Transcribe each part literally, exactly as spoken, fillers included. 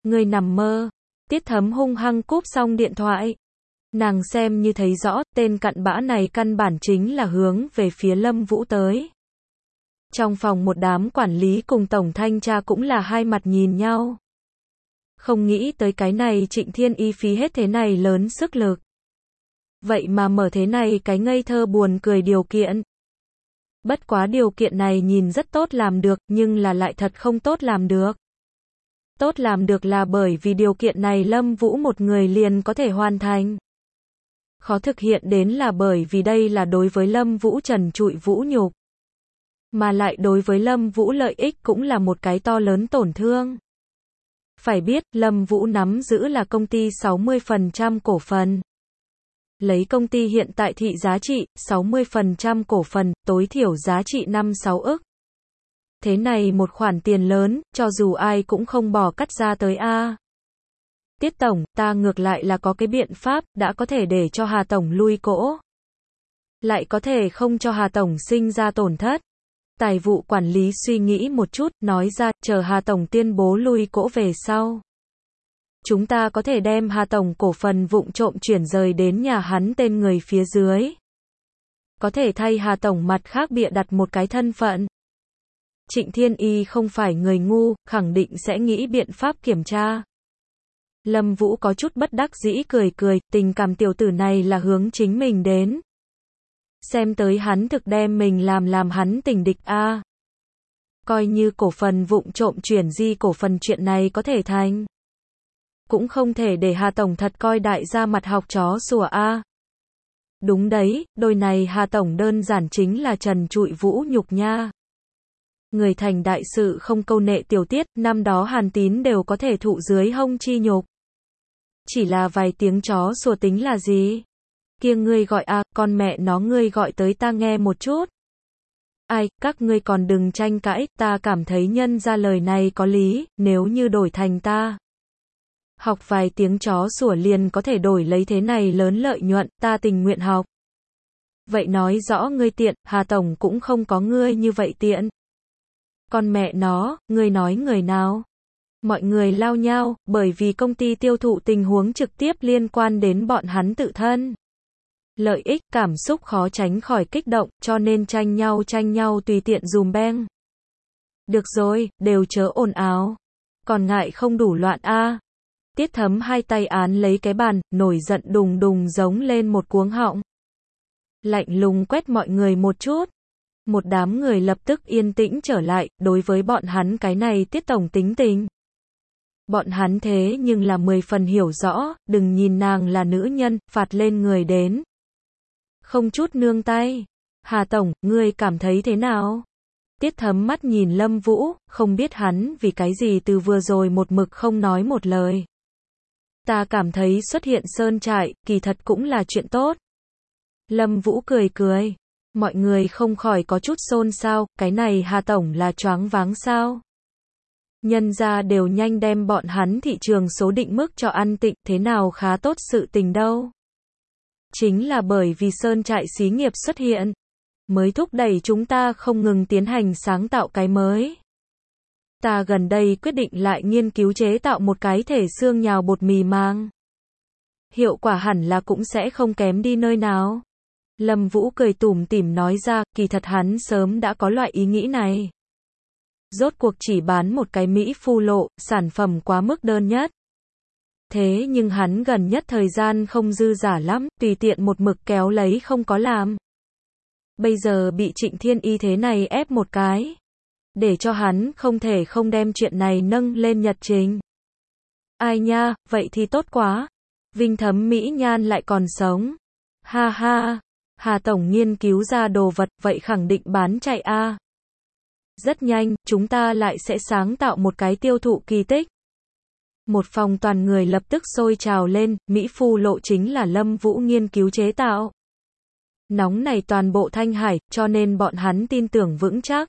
Ngươi nằm mơ. Tiết Thấm hung hăng cúp xong điện thoại. Nàng xem như thấy rõ, tên cặn bã này căn bản chính là hướng về phía Lâm Vũ tới. Trong phòng một đám quản lý cùng tổng thanh tra cũng là hai mặt nhìn nhau. Không nghĩ tới cái này Trịnh Thiên Y phí hết thế này lớn sức lực. Vậy mà mở thế này cái ngây thơ buồn cười điều kiện. Bất quá điều kiện này nhìn rất tốt làm được, nhưng là lại thật không tốt làm được. Tốt làm được là bởi vì điều kiện này Lâm Vũ một người liền có thể hoàn thành. Khó thực hiện đến là bởi vì đây là đối với Lâm Vũ trần trụi vũ nhục. Mà lại đối với Lâm Vũ lợi ích cũng là một cái to lớn tổn thương. Phải biết, Lâm Vũ nắm giữ là công ty sáu mươi phần trăm cổ phần. Lấy công ty hiện tại thị giá trị, sáu mươi phần trăm cổ phần, tối thiểu giá trị năm sáu ức. Thế này một khoản tiền lớn, cho dù ai cũng không bỏ cắt ra tới a. Tiết Tổng, ta ngược lại là có cái biện pháp, đã có thể để cho Hà Tổng lui cỗ. Lại có thể không cho Hà Tổng sinh ra tổn thất. Tài vụ quản lý suy nghĩ một chút, nói ra, chờ Hà Tổng tuyên bố lui cỗ về sau. Chúng ta có thể đem Hà Tổng cổ phần vụng trộm chuyển rời đến nhà hắn tên người phía dưới. Có thể thay Hà Tổng mặt khác bịa đặt một cái thân phận. Trịnh Thiên Y không phải người ngu, khẳng định sẽ nghĩ biện pháp kiểm tra. Lâm Vũ có chút bất đắc dĩ cười cười, tình cảm tiểu tử này là hướng chính mình đến. Xem tới hắn thực đem mình làm làm hắn tình địch a. Coi như cổ phần vụng trộm chuyển di cổ phần chuyện này có thể thành. Cũng không thể để Hà Tổng thật coi đại gia mặt học chó sủa a. Đúng đấy, đôi này Hà Tổng đơn giản chính là trần trụi vũ nhục nha. Người thành đại sự không câu nệ tiểu tiết, năm đó Hàn Tín đều có thể thụ dưới hông chi nhục. Chỉ là vài tiếng chó sủa tính là gì? Kia ngươi gọi a, à, con mẹ nó ngươi gọi tới ta nghe một chút. Ai, các ngươi còn đừng tranh cãi, ta cảm thấy nhân ra lời này có lý, nếu như đổi thành ta. Học vài tiếng chó sủa liền có thể đổi lấy thế này lớn lợi nhuận, ta tình nguyện học. Vậy nói rõ ngươi tiện, Hà Tổng cũng không có ngươi như vậy tiện. Con mẹ nó, ngươi nói người nào? Mọi người lao nhau, bởi vì công ty tiêu thụ tình huống trực tiếp liên quan đến bọn hắn tự thân. Lợi ích, cảm xúc khó tránh khỏi kích động, cho nên tranh nhau tranh nhau tùy tiện dùm beng. Được rồi, đều chớ ồn ào. Còn ngại không đủ loạn a. Tiết Thấm hai tay án lấy cái bàn, nổi giận đùng đùng giống lên một cuống họng. Lạnh lùng quét mọi người một chút. Một đám người lập tức yên tĩnh trở lại, đối với bọn hắn cái này Tiết Tổng tính tình. Bọn hắn thế nhưng là mười phần hiểu rõ, đừng nhìn nàng là nữ nhân, phạt lên người đến. Không chút nương tay. Hà Tổng, ngươi cảm thấy thế nào? Tiết Thấm mắt nhìn Lâm Vũ, không biết hắn vì cái gì từ vừa rồi một mực không nói một lời. Ta cảm thấy xuất hiện sơn trại, kỳ thật cũng là chuyện tốt. Lâm Vũ cười cười. Mọi người không khỏi có chút xôn xao, cái này Hà Tổng là choáng váng sao? Nhân ra đều nhanh đem bọn hắn thị trường số định mức cho ăn tịnh, thế nào khá tốt sự tình đâu. Chính là bởi vì sơn trại xí nghiệp xuất hiện, mới thúc đẩy chúng ta không ngừng tiến hành sáng tạo cái mới. Ta gần đây quyết định lại nghiên cứu chế tạo một cái thể xương nhào bột mì mang. Hiệu quả hẳn là cũng sẽ không kém đi nơi nào. Lâm Vũ cười tủm tỉm nói ra, kỳ thật hắn sớm đã có loại ý nghĩ này. Rốt cuộc chỉ bán một cái Mỹ Phu lộ, sản phẩm quá mức đơn nhất. Thế nhưng hắn gần nhất thời gian không dư giả lắm, tùy tiện một mực kéo lấy không có làm. Bây giờ bị Trịnh Thiên Y thế này ép một cái. Để cho hắn không thể không đem chuyện này nâng lên nhật trình. Ai nha, vậy thì tốt quá. Vinh Thấm mỹ nhan lại còn sống. Ha ha, Hà Tổng nghiên cứu ra đồ vật, vậy khẳng định bán chạy a. Rất nhanh, chúng ta lại sẽ sáng tạo một cái tiêu thụ kỳ tích. Một phòng toàn người lập tức sôi trào lên, Mỹ Phu lộ chính là Lâm Vũ nghiên cứu chế tạo. Nóng này toàn bộ Thanh Hải, cho nên bọn hắn tin tưởng vững chắc.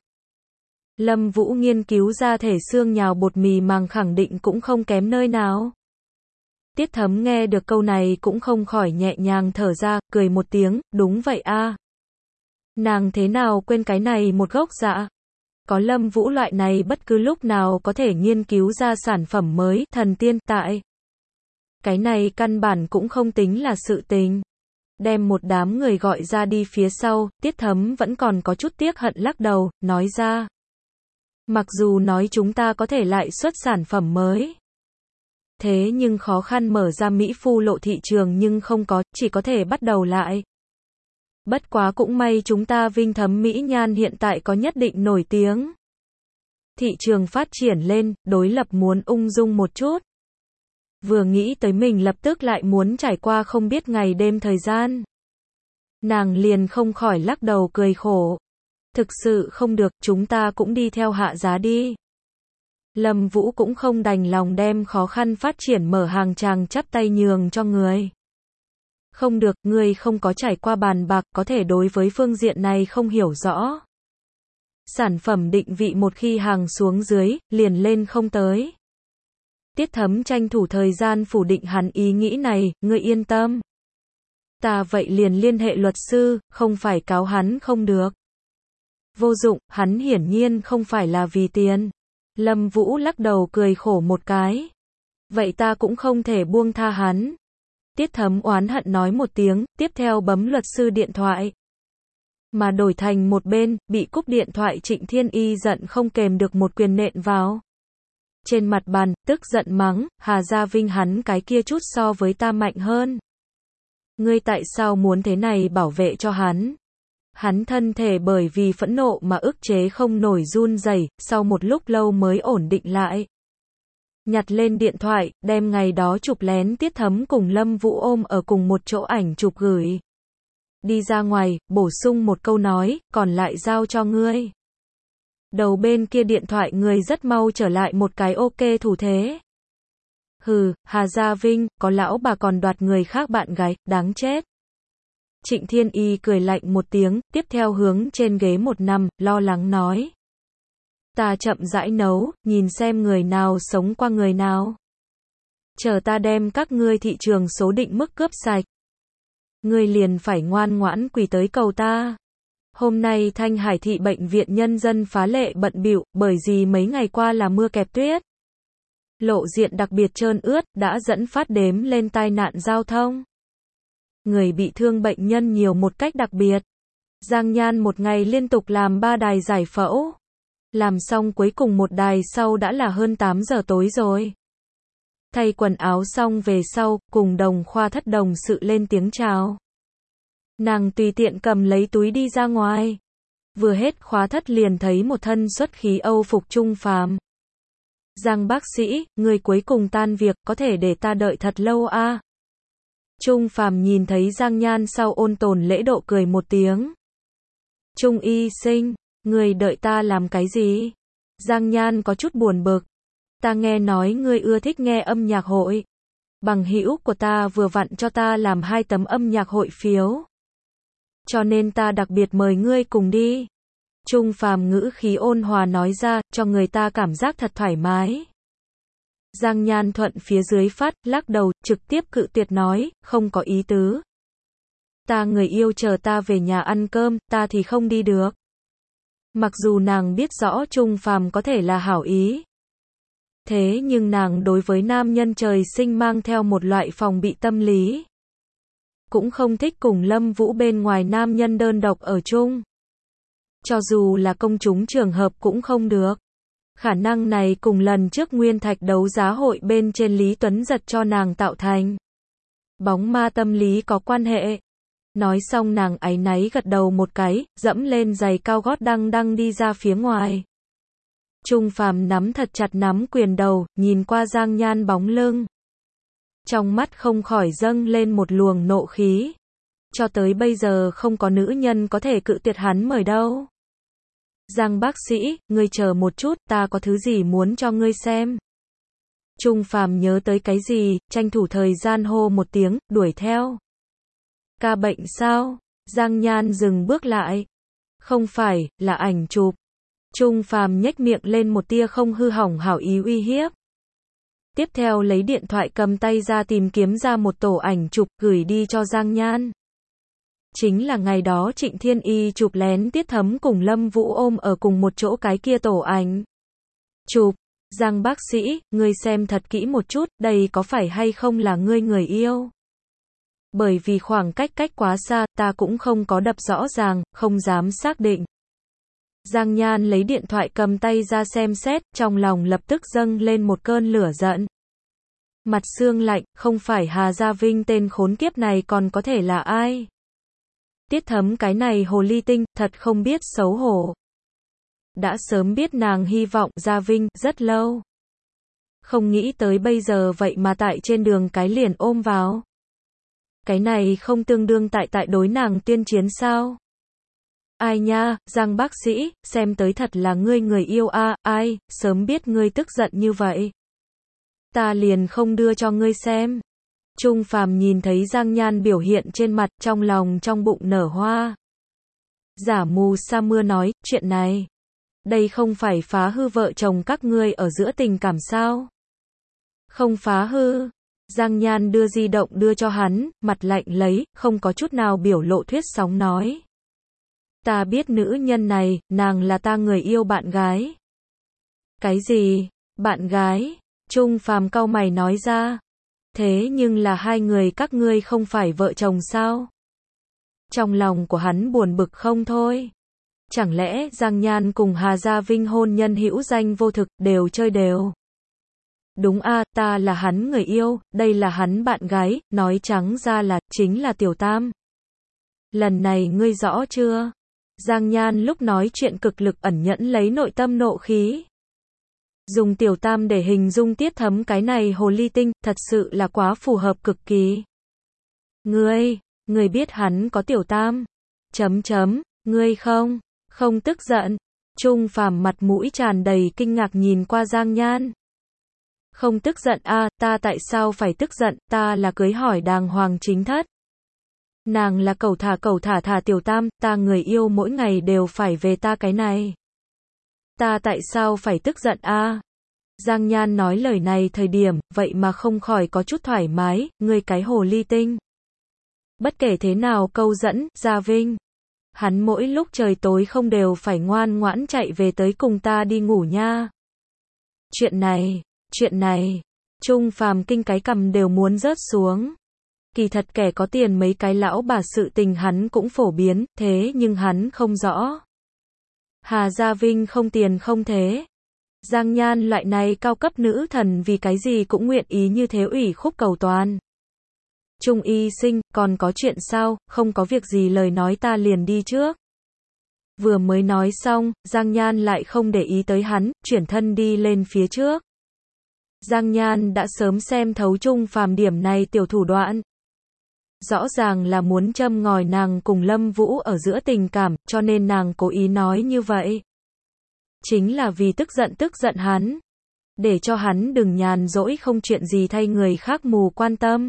Lâm Vũ nghiên cứu ra thể xương nhào bột mì màng khẳng định cũng không kém nơi nào. Tiết Thấm nghe được câu này cũng không khỏi nhẹ nhàng thở ra, cười một tiếng, đúng vậy a. Nàng thế nào quên cái này một gốc dạ. Có Lâm Vũ loại này bất cứ lúc nào có thể nghiên cứu ra sản phẩm mới, thần tiên tại. Cái này căn bản cũng không tính là sự tình. Đem một đám người gọi ra đi phía sau, Tiết Thấm vẫn còn có chút tiếc hận lắc đầu, nói ra. Mặc dù nói chúng ta có thể lại xuất sản phẩm mới. Thế nhưng khó khăn mở ra Mỹ Phu lộ thị trường nhưng không có, chỉ có thể bắt đầu lại. Bất quá cũng may chúng ta Vinh Thấm Mỹ Nhan hiện tại có nhất định nổi tiếng. Thị trường phát triển lên, đối lập muốn ung dung một chút. Vừa nghĩ tới mình lập tức lại muốn trải qua không biết ngày đêm thời gian. Nàng liền không khỏi lắc đầu cười khổ. Thực sự không được, chúng ta cũng đi theo hạ giá đi. Lâm Vũ cũng không đành lòng đem khó khăn phát triển mở hàng chàng chắp tay nhường cho người. Không được, ngươi không có trải qua bàn bạc, có thể đối với phương diện này không hiểu rõ. Sản phẩm định vị một khi hàng xuống dưới, liền lên không tới. Tiết Thấm tranh thủ thời gian phủ định hắn ý nghĩ này, ngươi yên tâm. Ta vậy liền liên hệ luật sư, không phải cáo hắn không được. Vô dụng, hắn hiển nhiên không phải là vì tiền. Lâm Vũ lắc đầu cười khổ một cái. Vậy ta cũng không thể buông tha hắn. Tiết Thấm oán hận nói một tiếng, tiếp theo bấm luật sư điện thoại. Mà đổi thành một bên, bị cúp điện thoại Trịnh Thiên Y giận không kềm được một quyền nện vào. Trên mặt bàn, tức giận mắng, Hà Gia Vinh hắn cái kia chút so với ta mạnh hơn. Ngươi tại sao muốn thế này bảo vệ cho hắn? Hắn thân thể bởi vì phẫn nộ mà ức chế không nổi run rẩy, sau một lúc lâu mới ổn định lại. Nhặt lên điện thoại, đem ngày đó chụp lén Tiết Thấm cùng Lâm Vũ ôm ở cùng một chỗ ảnh chụp gửi. Đi ra ngoài, bổ sung một câu nói, còn lại giao cho ngươi. Đầu bên kia điện thoại người rất mau trở lại một cái ok thủ thế. Hừ, Hà Gia Vinh, có lão bà còn đoạt người khác bạn gái, đáng chết. Trịnh Thiên Y cười lạnh một tiếng, tiếp theo hướng trên ghế một nằm, lo lắng nói. Ta chậm rãi nấu, nhìn xem người nào sống qua người nào. Chờ ta đem các ngươi thị trường số định mức cướp sạch. Ngươi liền phải ngoan ngoãn quỳ tới cầu ta. Hôm nay Thanh Hải thị bệnh viện nhân dân phá lệ bận bịu, bởi vì mấy ngày qua là mưa kẹp tuyết. Lộ diện đặc biệt trơn ướt, đã dẫn phát đếm lên tai nạn giao thông. Người bị thương bệnh nhân nhiều một cách đặc biệt. Giang Nhan một ngày liên tục làm ba đài giải phẫu. Làm xong cuối cùng một đài sau đã là hơn tám giờ tối rồi. Thay quần áo xong về sau, cùng đồng khoa thất đồng sự lên tiếng chào. Nàng tùy tiện cầm lấy túi đi ra ngoài. Vừa hết khóa thất liền thấy một thân xuất khí Âu phục Trung Phàm. Giang bác sĩ, người cuối cùng tan việc, có thể để ta đợi thật lâu a? À? Trung Phàm nhìn thấy Giang Nhan sau ôn tồn lễ độ cười một tiếng. Trung y sinh, người đợi ta làm cái gì? Giang Nhan có chút buồn bực. Ta nghe nói ngươi ưa thích nghe âm nhạc hội. Bằng hữu của ta vừa vặn cho ta làm hai tấm âm nhạc hội phiếu. Cho nên ta đặc biệt mời ngươi cùng đi. Trung Phàm ngữ khí ôn hòa nói ra, cho người ta cảm giác thật thoải mái. Giang Nhan thuận phía dưới phát, lắc đầu, trực tiếp cự tuyệt nói, không có ý tứ. Ta người yêu chờ ta về nhà ăn cơm, ta thì không đi được. Mặc dù nàng biết rõ Trung Phàm có thể là hảo ý. Thế nhưng nàng đối với nam nhân trời sinh mang theo một loại phòng bị tâm lý. Cũng không thích cùng Lâm Vũ bên ngoài nam nhân đơn độc ở chung. Cho dù là công chúng trường hợp cũng không được. Khả năng này cùng lần trước Nguyên Thạch đấu giá hội bên trên Lý Tuấn Giật cho nàng tạo thành. Bóng ma tâm lý có quan hệ. Nói xong nàng áy náy gật đầu một cái, dẫm lên giày cao gót đăng đăng đi ra phía ngoài. Trung Phàm nắm thật chặt nắm quyền đầu, nhìn qua Giang Nhan bóng lưng. Trong mắt không khỏi dâng lên một luồng nộ khí. Cho tới bây giờ không có nữ nhân có thể cự tuyệt hắn mời đâu. Giang bác sĩ, ngươi chờ một chút, ta có thứ gì muốn cho ngươi xem. Trung Phàm nhớ tới cái gì, tranh thủ thời gian hô một tiếng, đuổi theo. Ca bệnh sao? Giang Nhan dừng bước lại. Không phải, là ảnh chụp. Trung Phàm nhếch miệng lên một tia không hư hỏng hảo ý uy hiếp. Tiếp theo lấy điện thoại cầm tay ra tìm kiếm ra một tổ ảnh chụp gửi đi cho Giang Nhan. Chính là ngày đó Trịnh Thiên Y chụp lén Tiết Thấm cùng Lâm Vũ ôm ở cùng một chỗ cái kia tổ ảnh. Chụp, Giang bác sĩ, ngươi xem thật kỹ một chút, đây có phải hay không là ngươi người yêu? Bởi vì khoảng cách cách quá xa, ta cũng không có đập rõ ràng, không dám xác định. Giang Nhan lấy điện thoại cầm tay ra xem xét, trong lòng lập tức dâng lên một cơn lửa giận. Mặt xương lạnh, không phải Hà Gia Vinh tên khốn kiếp này còn có thể là ai? Tiết Thấm cái này hồ ly tinh, thật không biết xấu hổ. Đã sớm biết nàng hy vọng Gia Vinh, rất lâu. Không nghĩ tới bây giờ vậy mà tại trên đường cái liền ôm vào. Cái này không tương đương tại tại đối nàng tuyên chiến sao? Ai nha, Giang bác sĩ, xem tới thật là ngươi người yêu a, à, ai, sớm biết ngươi tức giận như vậy. Ta liền không đưa cho ngươi xem. Trung Phàm nhìn thấy Giang Nhan biểu hiện trên mặt, trong lòng trong bụng nở hoa. Giả mù sa mưa nói, chuyện này, đây không phải phá hư vợ chồng các ngươi ở giữa tình cảm sao? Không phá hư. Giang Nhan đưa di động đưa cho hắn, mặt lạnh lấy, không có chút nào biểu lộ thuyết sóng nói. Ta biết nữ nhân này, nàng là ta người yêu bạn gái. Cái gì? Bạn gái? Trung Phàm cau mày nói ra. Thế nhưng là hai người các ngươi không phải vợ chồng sao? Trong lòng của hắn buồn bực không thôi. Chẳng lẽ Giang Nhan cùng Hà Gia Vinh hôn nhân hữu danh vô thực, đều chơi đều? Đúng a, ta là hắn người yêu, đây là hắn bạn gái, nói trắng ra là, chính là Tiểu Tam. Lần này ngươi rõ chưa? Giang Nhan lúc nói chuyện cực lực ẩn nhẫn lấy nội tâm nộ khí. Dùng Tiểu Tam để hình dung Tiết Thấm cái này hồ ly tinh, thật sự là quá phù hợp cực kỳ. Ngươi, ngươi biết hắn có Tiểu Tam. Chấm chấm, ngươi không, không tức giận. Trung Phàm mặt mũi tràn đầy kinh ngạc nhìn qua Giang Nhan. Không tức giận a, à, ta tại sao phải tức giận, ta là cưới hỏi đàng hoàng chính thất. Nàng là cẩu thả cẩu thả thả Tiểu Tam, ta người yêu mỗi ngày đều phải về ta cái này. Ta tại sao phải tức giận a? À? Giang Nhan nói lời này thời điểm, vậy mà không khỏi có chút thoải mái, ngươi cái hồ ly tinh. Bất kể thế nào câu dẫn, Gia Vinh. Hắn mỗi lúc trời tối không đều phải ngoan ngoãn chạy về tới cùng ta đi ngủ nha. Chuyện này, chuyện này, Trung Phàm kinh cái cằm đều muốn rớt xuống. Kỳ thật kẻ có tiền mấy cái lão bà sự tình hắn cũng phổ biến, thế nhưng hắn không rõ. Hà Gia Vinh không tiền không thế. Giang Nhan loại này cao cấp nữ thần vì cái gì cũng nguyện ý như thế ủy khúc cầu toàn. Trung y sinh, còn có chuyện sao, không có việc gì lời nói ta liền đi trước. Vừa mới nói xong, Giang Nhan lại không để ý tới hắn, chuyển thân đi lên phía trước. Giang Nhan đã sớm xem thấu Trung Phàm điểm này tiểu thủ đoạn. Rõ ràng là muốn châm ngòi nàng cùng Lâm Vũ ở giữa tình cảm, cho nên nàng cố ý nói như vậy. Chính là vì tức giận tức giận hắn. Để cho hắn đừng nhàn rỗi không chuyện gì thay người khác mù quan tâm.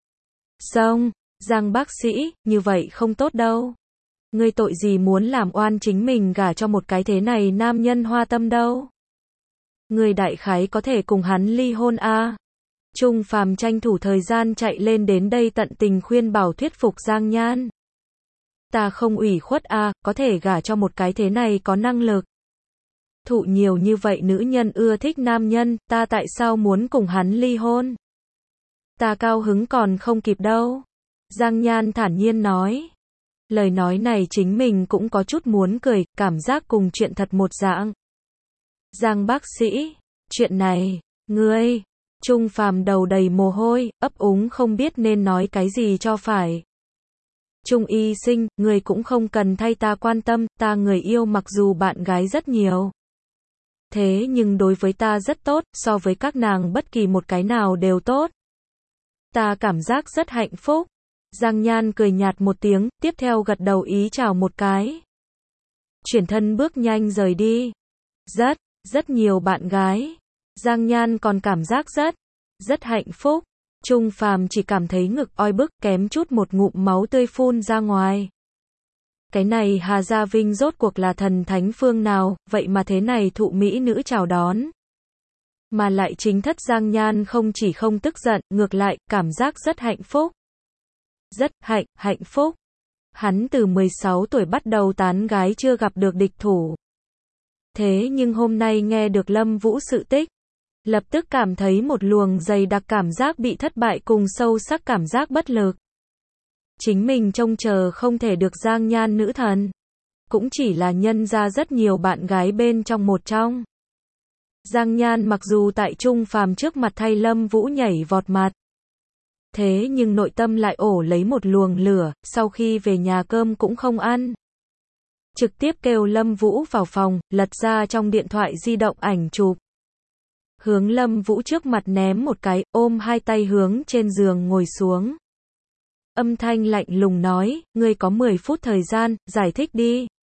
Xong, Giang bác sĩ, như vậy không tốt đâu. Ngươi tội gì muốn làm oan chính mình gả cho một cái thế này nam nhân hoa tâm đâu. Ngươi đại khái có thể cùng hắn ly hôn a. À? Trung Phàm tranh thủ thời gian chạy lên đến đây tận tình khuyên bảo thuyết phục Giang Nhan. Ta không ủy khuất a, à, có thể gả cho một cái thế này có năng lực. Thụ nhiều như vậy nữ nhân ưa thích nam nhân, ta tại sao muốn cùng hắn ly hôn? Ta cao hứng còn không kịp đâu. Giang Nhan thản nhiên nói. Lời nói này chính mình cũng có chút muốn cười, cảm giác cùng chuyện thật một dạng. Giang bác sĩ, chuyện này, ngươi, Trung Phàm đầu đầy mồ hôi, ấp úng không biết nên nói cái gì cho phải. Trung y sinh, ngươi cũng không cần thay ta quan tâm, ta người yêu mặc dù bạn gái rất nhiều. Thế nhưng đối với ta rất tốt, so với các nàng bất kỳ một cái nào đều tốt. Ta cảm giác rất hạnh phúc. Giang Nhan cười nhạt một tiếng, tiếp theo gật đầu ý chào một cái. Chuyển thân bước nhanh rời đi. Rất, rất nhiều bạn gái. Giang Nhan còn cảm giác rất, rất hạnh phúc. Trung Phàm chỉ cảm thấy ngực oi bức kém chút một ngụm máu tươi phun ra ngoài. Cái này Hà Gia Vinh rốt cuộc là thần thánh phương nào, vậy mà thế này thụ mỹ nữ chào đón. Mà lại chính thất Giang Nhan không chỉ không tức giận, ngược lại, cảm giác rất hạnh phúc. Rất hạnh, hạnh phúc. Hắn từ mười sáu tuổi bắt đầu tán gái chưa gặp được địch thủ. Thế nhưng hôm nay nghe được Lâm Vũ sự tích, lập tức cảm thấy một luồng dày đặc cảm giác bị thất bại cùng sâu sắc cảm giác bất lực. Chính mình trông chờ không thể được Giang Nhan nữ thần, cũng chỉ là nhân ra rất nhiều bạn gái bên trong một trong. Giang Nhan mặc dù tại Trung Phàm trước mặt thay Lâm Vũ nhảy vọt mặt, thế nhưng nội tâm lại ổ lấy một luồng lửa, sau khi về nhà cơm cũng không ăn. Trực tiếp kêu Lâm Vũ vào phòng, lật ra trong điện thoại di động ảnh chụp. Hướng Lâm Vũ trước mặt ném một cái, ôm hai tay hướng trên giường ngồi xuống. Âm thanh lạnh lùng nói, ngươi có mười phút thời gian, giải thích đi.